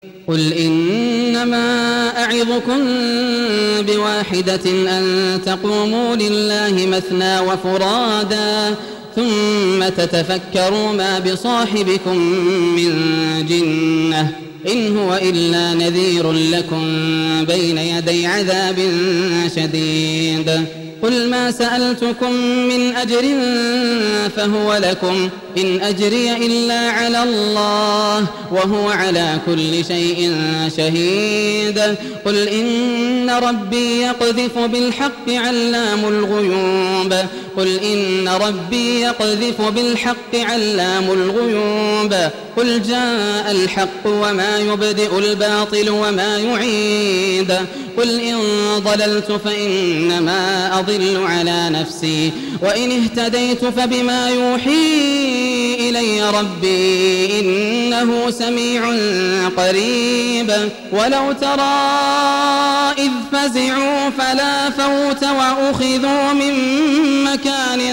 قل إنما أعظكم بواحدة أن تقوموا لله مثنى وفرادا ثم تتفكروا ما بصاحبكم من جنة إن هو إلا نذير لكم بين يدي عذاب شديد. قل ما سألتكم من أجر فهو لكم إن أجري إلا على الله وهو على كل شيء شهيد. قل إن ربي يقذف بالحق علام الغيوب قل إن ربي يقذف بالحق علام الغيوب قل جاء الحق وما يبدئ الباطل وما يعيد. قل إن ضللت فإنما أضل على نفسي وإن اهتديت فبما يوحي إلي ربي إنه سميع قريب. ولو ترى إذ فزعوا فلا فوت وأخذوا من مكان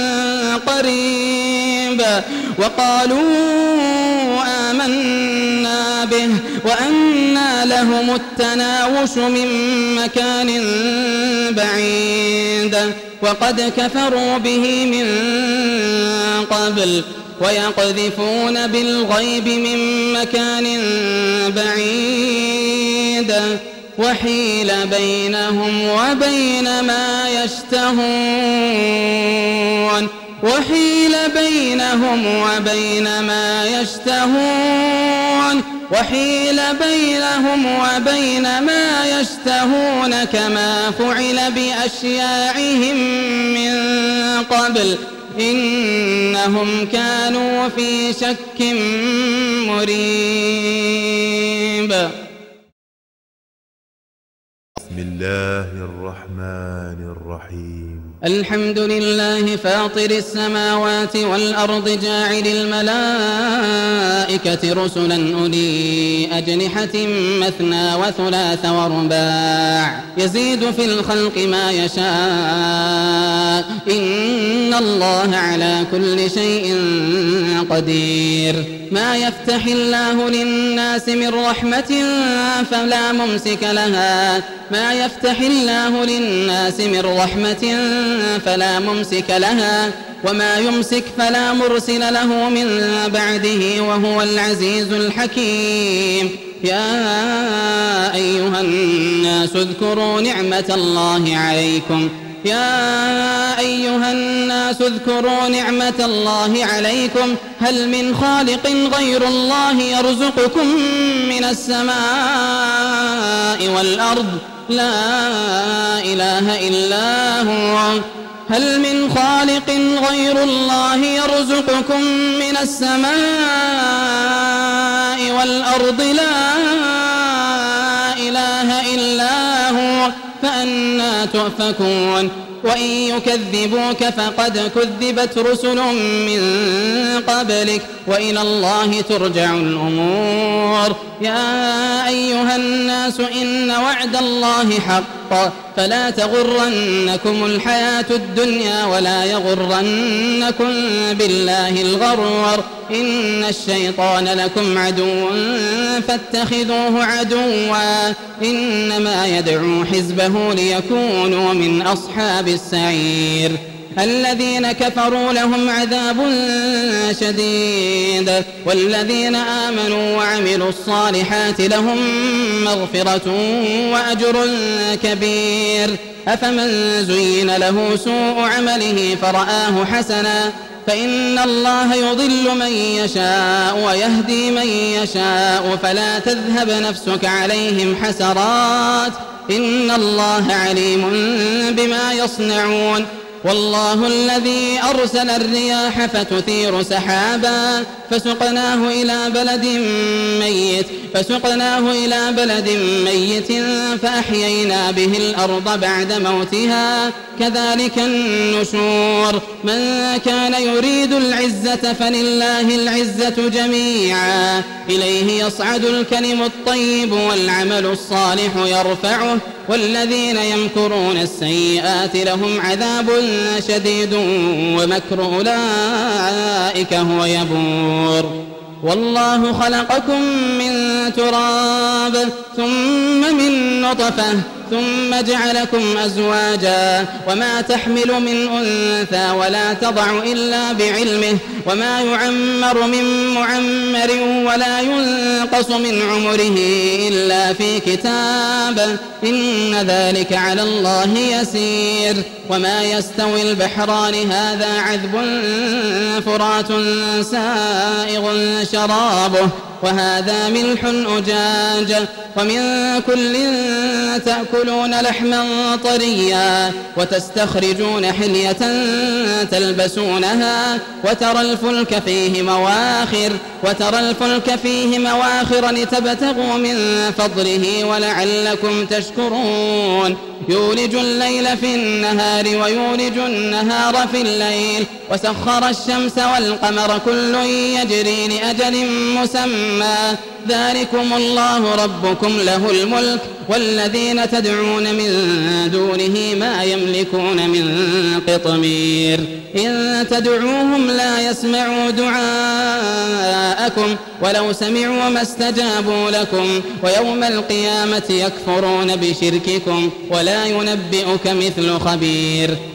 قريب وقالوا آمنا به وأنى لهم التناوش من مكان بعيد وقد كفروا به من قبل ويقذفون بالغيب من مكان بعيد وحيل بينهم وبين ما يشتهون وحيل بينهم وبين ما يشتهون كما فعل بأشياعهم من قبل إنهم كانوا في شك مريب. بسم الله الرحمن الرحيم. الحمد لله فاطر السماوات والأرض جاعل الملائكة رسلا أولي أجنحة مثنى وثلاث ورباع يزيد في الخلق ما يشاء إن الله على كل شيء قدير. ما يفتح الله للناس من رحمة فلا ممسك لها ما يفتح الله للناس من رحمة فلا ممسك لها وما يمسك فلا مرسل له من بعده وهو العزيز الحكيم. يا أيها الناس اذكروا نعمة الله عليكم هل من خالق غير الله يرزقكم من السماء والأرض لا إله إلا هو هل من خالق غير الله يرزقكم من السماء والأرض لا إله إلا هو فأنى تؤفكون. وإن يكذبوك فقد كذبت رسل من قبلك وإلى الله ترجع الأمور. يا أيها الناس إن وعد الله حق فلا تغرنكم الحياة الدنيا ولا يغرنكم بالله الغرور. إن الشيطان لكم عدو فاتخذوه عدوا إنما يدعو حزبه ليكونوا من أصحاب السعير. الذين كفروا لهم عذاب شديد والذين آمنوا وعملوا الصالحات لهم مغفرة وأجر كبير. أفمن زين له سوء عمله فرآه حسنا فإن الله يضل من يشاء ويهدي من يشاء فلا تذهب نفسك عليهم حسرات إن الله عليم بما يصنعون. والله الذي أرسل الرياح فتثير سحابا فسقناه إلى بلد ميت فأحيينا به الأرض بعد موتها كذلك النشور. من كان يريد العزة فلله العزة جميعا إليه يصعد الكلم الطيب والعمل الصالح يرفعه والذين يمكرون السيئات لهم عذاب شديد ومكر أولئك هو يبور. والله خلقكم من تراب ثم من نطفة ثم جعلكم أزواجا وما تحمل من أنثى ولا تضع إلا بعلمه وما يعمر من معمر ولا ينقص من عمره إلا في كتاب إن ذلك على الله يسير وما يستوي البحران هذا عذب فرات سائغ شرابه وهذا ملح أجاج ومن كل تأكلون لحما طريا وتستخرجون حلية تلبسونها وترى الفلك فيه مواخر لتبتغوا من فضله ولعلكم تشكرون يولج الليل في النهار ويولج النهار في الليل وسخر الشمس والقمر كل يجري لأجل مسمى ذلكم الله ربكم له الملك والذين تدعون من دونه ما يملكون من قطمير إن تدعوهم لا يسمعوا دعاءكم ولو سمعوا ما استجابوا لكم ويوم القيامة يكفرون بشرككم ولا ينبئك مثل خبير